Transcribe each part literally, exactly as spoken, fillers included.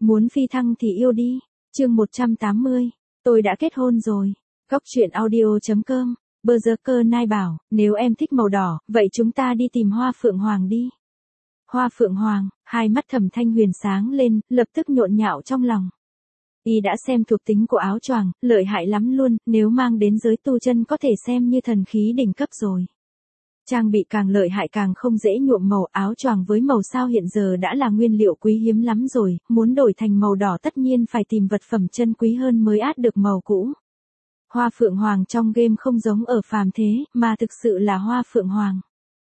Muốn phi thăng thì yêu đi. Chương một trăm tám mươi. Tôi đã kết hôn rồi. Góc truyện audio chấm com. Berserker Nai bảo, nếu em thích màu đỏ, vậy chúng ta đi tìm hoa phượng hoàng đi. Hoa phượng hoàng, hai mắt Thẩm Thanh Huyền sáng lên, lập tức nhộn nhạo trong lòng. Y đã xem thuộc tính của áo choàng, lợi hại lắm luôn, nếu mang đến giới tu chân có thể xem như thần khí đỉnh cấp rồi. Trang bị càng lợi hại càng không dễ nhuộm màu, áo choàng với màu sao hiện giờ đã là nguyên liệu quý hiếm lắm rồi, muốn đổi thành màu đỏ tất nhiên phải tìm vật phẩm chân quý hơn mới át được màu cũ. Hoa phượng hoàng trong game không giống ở phàm thế, mà thực sự là hoa phượng hoàng.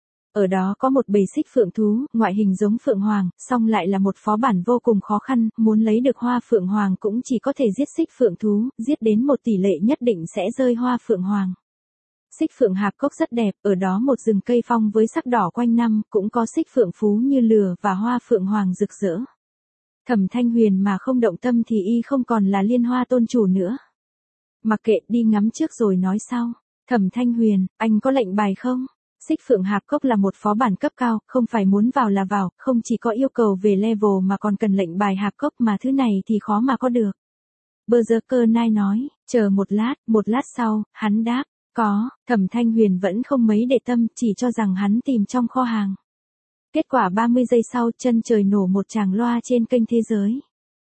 Ở đó có một bầy xích phượng thú, ngoại hình giống phượng hoàng, song lại là một phó bản vô cùng khó khăn, muốn lấy được hoa phượng hoàng cũng chỉ có thể giết xích phượng thú, giết đến một tỷ lệ nhất định sẽ rơi hoa phượng hoàng. Xích phượng hạp cốc rất đẹp, ở đó một rừng cây phong với sắc đỏ quanh năm, cũng có xích phượng phú như lửa và hoa phượng hoàng rực rỡ. Thẩm Thanh Huyền mà không động tâm thì y không còn là Liên Hoa tôn chủ nữa. Mặc kệ, đi ngắm trước rồi nói sau. Thẩm Thanh Huyền, anh có lệnh bài không? Xích phượng hạp cốc là một phó bản cấp cao, không phải muốn vào là vào, không chỉ có yêu cầu về level mà còn cần lệnh bài hạp cốc, mà thứ này thì khó mà có được. Berserker Nai nói, chờ một lát, một lát sau, hắn đáp, có. Thẩm Thanh Huyền vẫn không mấy để tâm, chỉ cho rằng hắn tìm trong kho hàng. Kết quả ba mươi giây sau, chân trời nổ một tràng loa trên kênh thế giới.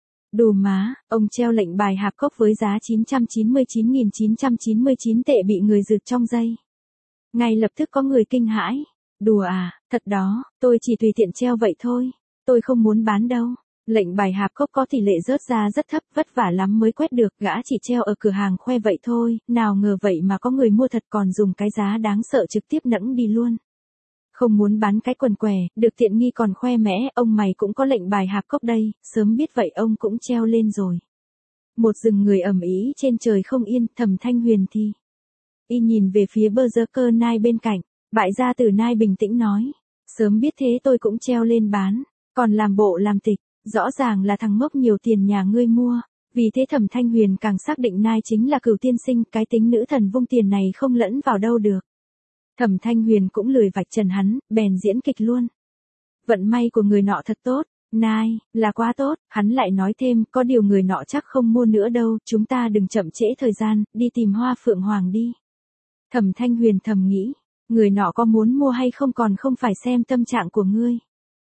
Đù má, ông treo lệnh bài hạp cốc với giá chín trăm chín mươi chín nghìn chín trăm chín mươi chín tệ bị người rực trong giây. Ngay lập tức có người kinh hãi. Đùa à, thật đó, tôi chỉ tùy tiện treo vậy thôi. Tôi không muốn bán đâu. Lệnh bài hạp cốc có tỷ lệ rớt ra rất thấp, vất vả lắm mới quét được, gã chỉ treo ở cửa hàng khoe vậy thôi, nào ngờ vậy mà có người mua thật còn dùng cái giá đáng sợ trực tiếp nẫng đi luôn. Không muốn bán cái quần què, được tiện nghi còn khoe mẽ, ông mày cũng có lệnh bài hạp cốc đây, sớm biết vậy ông cũng treo lên rồi. Một rừng người ầm ĩ trên trời không yên, Thẩm Thanh Huyền thì. Y nhìn về phía Berserker Nai bên cạnh, bại gia tử Nai bình tĩnh nói, sớm biết thế tôi cũng treo lên bán, còn làm bộ làm tịch, rõ ràng là thằng ngốc nhiều tiền nhà ngươi mua. Vì thế Thẩm Thanh Huyền càng xác định Nai chính là Cửu tiên sinh, cái tính nữ thần vung tiền này không lẫn vào đâu được. Thẩm Thanh Huyền cũng lười vạch trần hắn, bèn diễn kịch luôn. Vận may của người nọ thật tốt, Nai, là quá tốt, hắn lại nói thêm, có điều người nọ chắc không mua nữa đâu, chúng ta đừng chậm trễ thời gian, đi tìm hoa phượng hoàng đi. Thẩm Thanh Huyền thầm nghĩ, người nọ có muốn mua hay không còn không phải xem tâm trạng của ngươi.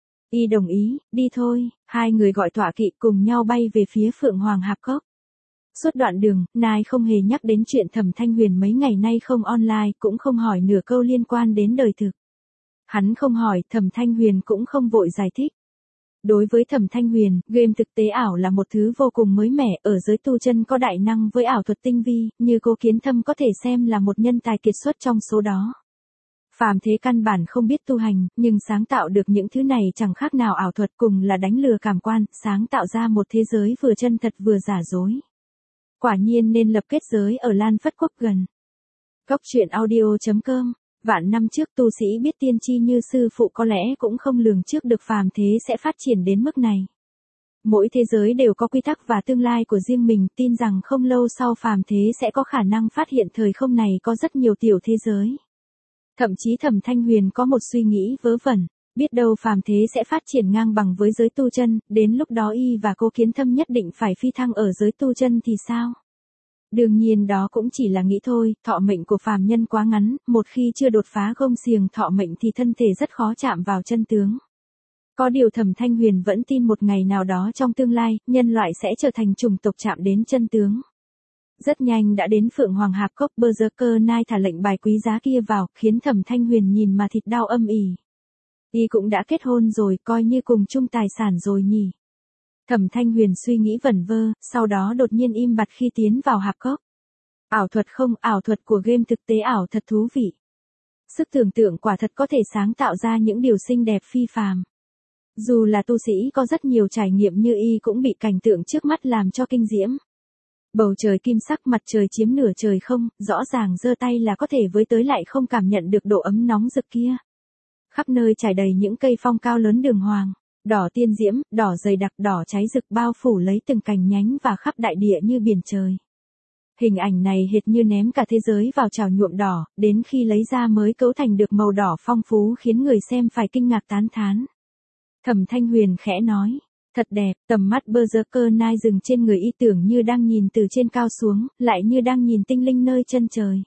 Y đồng ý, đi thôi, hai người gọi tọa kỵ cùng nhau bay về phía phượng hoàng hạp cốc. Suốt đoạn đường, Nai không hề nhắc đến chuyện Thẩm Thanh Huyền mấy ngày nay không online, cũng không hỏi nửa câu liên quan đến đời thực. Hắn không hỏi, Thẩm Thanh Huyền cũng không vội giải thích. Đối với Thẩm Thanh Huyền, game thực tế ảo là một thứ vô cùng mới mẻ, ở giới tu chân có đại năng với ảo thuật tinh vi, như Cố Kiến Thâm có thể xem là một nhân tài kiệt xuất trong số đó. Phàm thế căn bản không biết tu hành, nhưng sáng tạo được những thứ này chẳng khác nào ảo thuật, cùng là đánh lừa cảm quan, sáng tạo ra một thế giới vừa chân thật vừa giả dối. Quả nhiên nên lập kết giới ở Lan Phất Quốc gần. Góc truyện audio chấm com. Vạn năm trước tu sĩ biết tiên tri như sư phụ có lẽ cũng không lường trước được phàm thế sẽ phát triển đến mức này. Mỗi thế giới đều có quy tắc và tương lai của riêng mình, tin rằng không lâu sau phàm thế sẽ có khả năng phát hiện thời không này có rất nhiều tiểu thế giới. Thậm chí Thẩm Thanh Huyền có một suy nghĩ vớ vẩn, biết đâu phàm thế sẽ phát triển ngang bằng với giới tu chân, đến lúc đó y và Cố Kiến Thâm nhất định phải phi thăng ở giới tu chân thì sao? Đương nhiên đó cũng chỉ là nghĩ thôi, thọ mệnh của phàm nhân quá ngắn, một khi chưa đột phá gông xiềng thọ mệnh thì thân thể rất khó chạm vào chân tướng. Có điều Thẩm Thanh Huyền vẫn tin một ngày nào đó trong tương lai, nhân loại sẽ trở thành chủng tộc chạm đến chân tướng. Rất nhanh đã đến Phượng Hoàng Hạp Cốc, Berserker Nai thả lệnh bài quý giá kia vào, khiến Thẩm Thanh Huyền nhìn mà thịt đau âm ỉ. Y cũng đã kết hôn rồi, coi như cùng chung tài sản rồi nhỉ. Thẩm Thanh Huyền suy nghĩ vẩn vơ, sau đó đột nhiên im bặt khi tiến vào hạp cốc. Ảo thuật không, ảo thuật của game thực tế ảo thật thú vị. Sức tưởng tượng quả thật có thể sáng tạo ra những điều xinh đẹp phi phàm. Dù là tu sĩ có rất nhiều trải nghiệm như y cũng bị cảnh tượng trước mắt làm cho kinh diễm. Bầu trời kim sắc, mặt trời chiếm nửa trời không, rõ ràng giơ tay là có thể với tới lại không cảm nhận được độ ấm nóng rực kia. Khắp nơi trải đầy những cây phong cao lớn đường hoàng. Đỏ tiên diễm, đỏ dày đặc, đỏ cháy rực bao phủ lấy từng cành nhánh và khắp đại địa như biển trời. Hình ảnh này hệt như ném cả thế giới vào chảo nhuộm đỏ, đến khi lấy ra mới cấu thành được màu đỏ phong phú khiến người xem phải kinh ngạc tán thán. Thẩm Thanh Huyền khẽ nói, Thật đẹp, tầm mắt Berserker Knight dừng trên người y tưởng như đang nhìn từ trên cao xuống, lại như đang nhìn tinh linh nơi chân trời.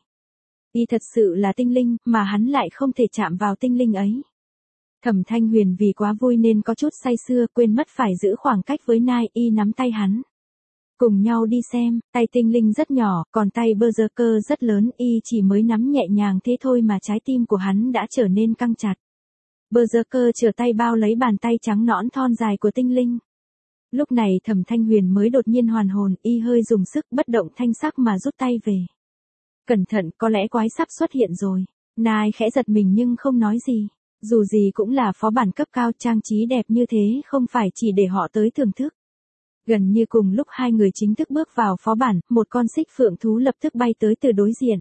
Y thật sự là tinh linh, mà hắn lại không thể chạm vào tinh linh ấy. Thẩm Thanh Huyền vì quá vui nên có chút say sưa, quên mất phải giữ khoảng cách với Knight, y nắm tay hắn. Cùng nhau đi xem, tay tinh linh rất nhỏ, còn tay Berserker rất lớn, y chỉ mới nắm nhẹ nhàng thế thôi mà trái tim của hắn đã trở nên căng chặt. Berserker trở tay bao lấy bàn tay trắng nõn thon dài của tinh linh. Lúc này Thẩm Thanh Huyền mới đột nhiên hoàn hồn, y hơi dùng sức bất động thanh sắc mà rút tay về. Cẩn thận, có lẽ quái sắp xuất hiện rồi. Nai khẽ giật mình nhưng không nói gì. Dù gì cũng là phó bản cấp cao, trang trí đẹp như thế không phải chỉ để họ tới thưởng thức. Gần như cùng lúc hai người chính thức bước vào phó bản, một con xích phượng thú lập tức bay tới từ đối diện.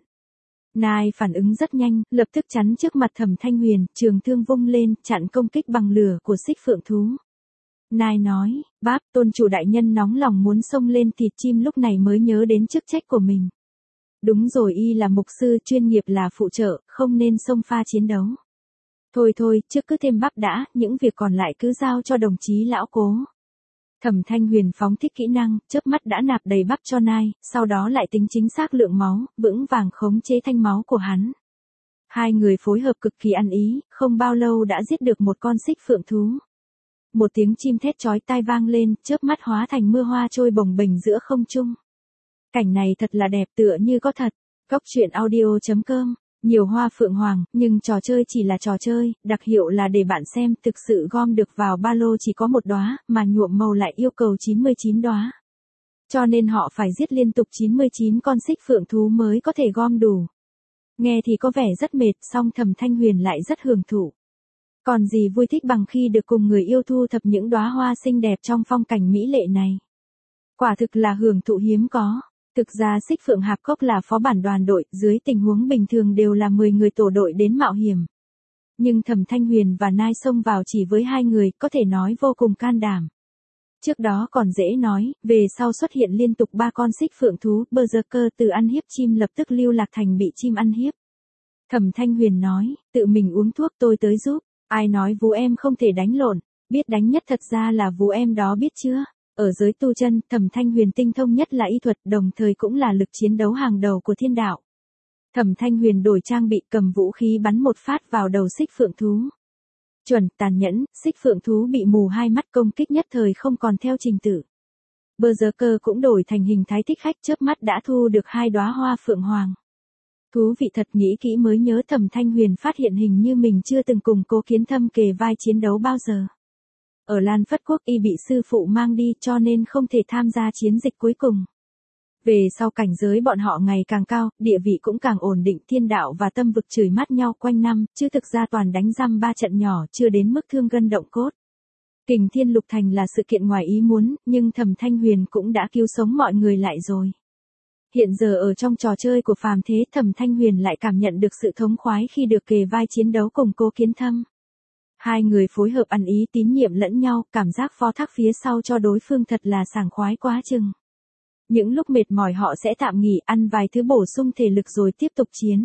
Nai phản ứng rất nhanh, lập tức chắn trước mặt Thẩm Thanh Huyền, trường thương vung lên, chặn công kích bằng lửa của xích phượng thú. Nai nói, báp, tôn chủ đại nhân nóng lòng muốn xông lên thịt chim, lúc này mới nhớ đến chức trách của mình. Đúng rồi, y là mục sư, chuyên nghiệp là phụ trợ, không nên xông pha chiến đấu. Thôi thôi, trước cứ thêm bắp đã, những việc còn lại cứ giao cho đồng chí lão cố. Thẩm Thanh Huyền phóng thích kỹ năng, chớp mắt đã nạp đầy bắp cho Nai, sau đó lại tính chính xác lượng máu, vững vàng khống chế thanh máu của hắn. Hai người phối hợp cực kỳ ăn ý, không bao lâu đã giết được một con xích phượng thú. Một tiếng chim thét chói tai vang lên, chớp mắt hóa thành mưa hoa trôi bồng bềnh giữa không trung. Cảnh này thật là đẹp, tựa như có thật. Góc truyện audio chấm com. Nhiều hoa phượng hoàng, nhưng trò chơi chỉ là trò chơi, đặc hiệu là để bạn xem, thực sự gom được vào ba lô chỉ có một đóa, mà nhuộm màu lại yêu cầu chín mươi chín đóa. Cho nên họ phải giết liên tục chín mươi chín con xích phượng thú mới có thể gom đủ. Nghe thì có vẻ rất mệt, song Thẩm Thanh Huyền lại rất hưởng thụ. Còn gì vui thích bằng khi được cùng người yêu thu thập những đóa hoa xinh đẹp trong phong cảnh mỹ lệ này. Quả thực là hưởng thụ hiếm có. Thực ra xích phượng hạp cốc là phó bản đoàn đội, dưới tình huống bình thường đều là mười người tổ đội đến mạo hiểm. Nhưng Thẩm Thanh Huyền và Nai xông vào chỉ với hai người, có thể nói vô cùng can đảm. Trước đó còn dễ nói, về sau xuất hiện liên tục ba con xích phượng thú, Berserker từ ăn hiếp chim lập tức lưu lạc thành bị chim ăn hiếp. Thẩm Thanh Huyền nói, tự mình uống thuốc, tôi tới giúp. Ai nói vú em không thể đánh lộn, biết đánh nhất thật ra là vú em đó, biết chưa? Ở giới tu chân, Thẩm Thanh Huyền tinh thông nhất là y thuật, đồng thời cũng là lực chiến đấu hàng đầu của thiên đạo. Thẩm Thanh Huyền đổi trang bị, cầm vũ khí bắn một phát vào đầu xích phượng thú. Chuẩn, tàn nhẫn, xích phượng thú bị mù hai mắt, công kích nhất thời không còn theo trình tự. Berserker cũng đổi thành hình thái thích khách, chớp mắt đã thu được hai đóa hoa phượng hoàng. Thú vị thật, nghĩ kỹ mới nhớ Thẩm Thanh Huyền phát hiện hình như mình chưa từng cùng Cố Kiến Thâm kề vai chiến đấu bao giờ. Ở Lan Phất Quốc y bị sư phụ mang đi cho nên không thể tham gia chiến dịch cuối cùng. Về sau cảnh giới bọn họ ngày càng cao, địa vị cũng càng ổn định, thiên đạo và tâm vực chửi mát nhau quanh năm, chứ thực ra toàn đánh răm ba trận nhỏ, chưa đến mức thương gân động cốt. Kình Thiên Lục Thành là sự kiện ngoài ý muốn, nhưng Thẩm Thanh Huyền cũng đã cứu sống mọi người lại rồi. Hiện giờ ở trong trò chơi của phàm thế, Thẩm Thanh Huyền lại cảm nhận được sự thống khoái khi được kề vai chiến đấu cùng Cố Kiến Thâm. Hai người phối hợp ăn ý, tín nhiệm lẫn nhau, cảm giác phó thác phía sau cho đối phương thật là sảng khoái quá chừng. Những lúc mệt mỏi họ sẽ tạm nghỉ, ăn vài thứ bổ sung thể lực rồi tiếp tục chiến.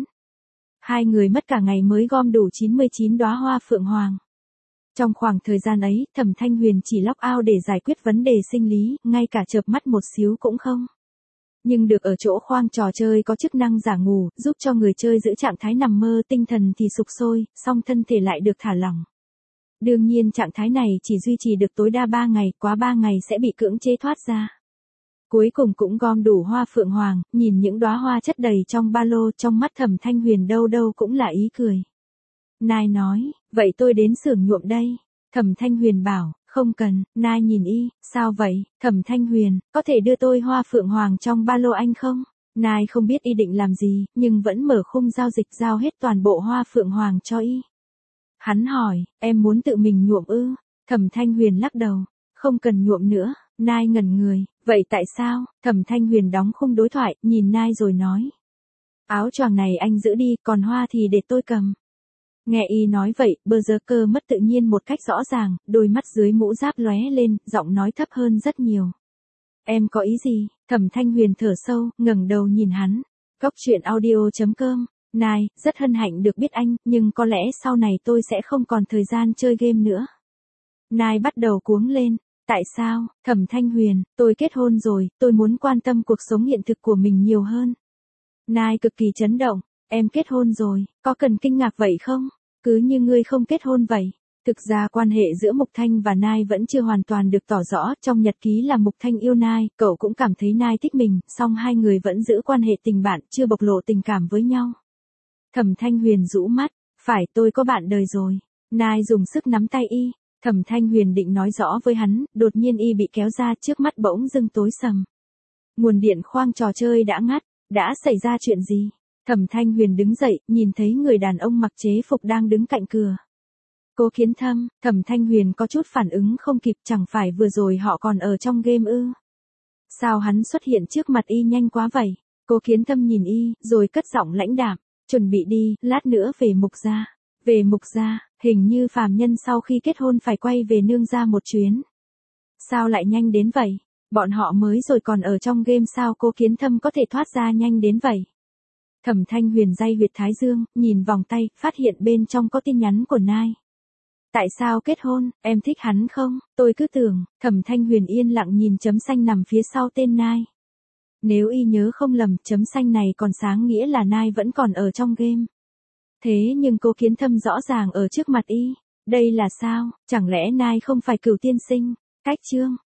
Hai người mất cả ngày mới gom đủ chín mươi chín đóa hoa phượng hoàng. Trong khoảng thời gian ấy, Thẩm Thanh Huyền chỉ log out để giải quyết vấn đề sinh lý, ngay cả chợp mắt một xíu cũng không. Nhưng được ở chỗ khoang trò chơi có chức năng giả ngủ, giúp cho người chơi giữ trạng thái nằm mơ, tinh thần thì sục sôi, song thân thể lại được thả lỏng. Đương nhiên trạng thái này chỉ duy trì được tối đa ba ngày, quá ba ngày sẽ bị cưỡng chế thoát ra. Cuối cùng cũng gom đủ hoa phượng hoàng, nhìn những đóa hoa chất đầy trong ba lô, trong mắt Thẩm Thanh Huyền đâu đâu cũng là ý cười. Nai nói, vậy tôi đến xưởng nhuộm đây. Thẩm Thanh Huyền bảo, không cần. Nai nhìn y, sao vậy? Thẩm Thanh Huyền, có thể đưa tôi hoa phượng hoàng trong ba lô anh không? Nai không biết y định làm gì, nhưng vẫn mở khung giao dịch giao hết toàn bộ hoa phượng hoàng cho y. Hắn hỏi, em muốn tự mình nhuộm ư? Thẩm Thanh Huyền lắc đầu, không cần nhuộm nữa. Nai ngẩn người, vậy tại sao? Thẩm Thanh Huyền đóng khung đối thoại, nhìn Nai rồi nói. Áo choàng này anh giữ đi, còn hoa thì để tôi cầm. Nghe y nói vậy, Berserker mất tự nhiên một cách rõ ràng, đôi mắt dưới mũ giáp lóe lên, giọng nói thấp hơn rất nhiều. Em có ý gì? Thẩm Thanh Huyền thở sâu, ngẩng đầu nhìn hắn. Góc truyện audio chấm com. Nai, rất hân hạnh được biết anh, nhưng có lẽ sau này tôi sẽ không còn thời gian chơi game nữa. Nai bắt đầu cuống lên. Tại sao, Thẩm Thanh Huyền, tôi kết hôn rồi, tôi muốn quan tâm cuộc sống hiện thực của mình nhiều hơn. Nai cực kỳ chấn động, em kết hôn rồi, có cần kinh ngạc vậy không? Cứ như ngươi không kết hôn vậy. Thực ra quan hệ giữa Mục Thanh và Nai vẫn chưa hoàn toàn được tỏ rõ, trong nhật ký là Mục Thanh yêu Nai, cậu cũng cảm thấy Nai thích mình, song hai người vẫn giữ quan hệ tình bạn, chưa bộc lộ tình cảm với nhau. Thẩm Thanh Huyền rũ mắt, phải tôi có bạn đời rồi. Nai dùng sức nắm tay y, Thẩm Thanh Huyền định nói rõ với hắn, đột nhiên y bị kéo ra trước mắt bỗng dưng tối sầm. Nguồn điện khoang trò chơi đã ngắt, đã xảy ra chuyện gì? Thẩm Thanh Huyền đứng dậy, nhìn thấy người đàn ông mặc chế phục đang đứng cạnh cửa. Cố Kiến Thâm, Thẩm Thanh Huyền có chút phản ứng không kịp, chẳng phải vừa rồi họ còn ở trong game ư? Sao hắn xuất hiện trước mặt y nhanh quá vậy? Cố Kiến Thâm nhìn y, rồi cất giọng lãnh đạm, chuẩn bị đi, lát nữa về Mục gia. Về Mục gia, hình như phàm nhân sau khi kết hôn phải quay về nương gia một chuyến. Sao lại nhanh đến vậy? Bọn họ mới rồi còn ở trong game sao Cố Kiến Thâm có thể thoát ra nhanh đến vậy? Thẩm Thanh Huyền day huyệt thái dương, nhìn vòng tay, phát hiện bên trong có tin nhắn của Nai. Tại sao kết hôn, em thích hắn không? Tôi cứ tưởng, Thẩm Thanh Huyền yên lặng nhìn chấm xanh nằm phía sau tên Nai. Nếu y nhớ không lầm, chấm xanh này còn sáng nghĩa là Nai vẫn còn ở trong game. Thế nhưng Cố Kiến Thâm rõ ràng ở trước mặt y. Đây là sao, chẳng lẽ Nai không phải Cửu tiên sinh? Cách chương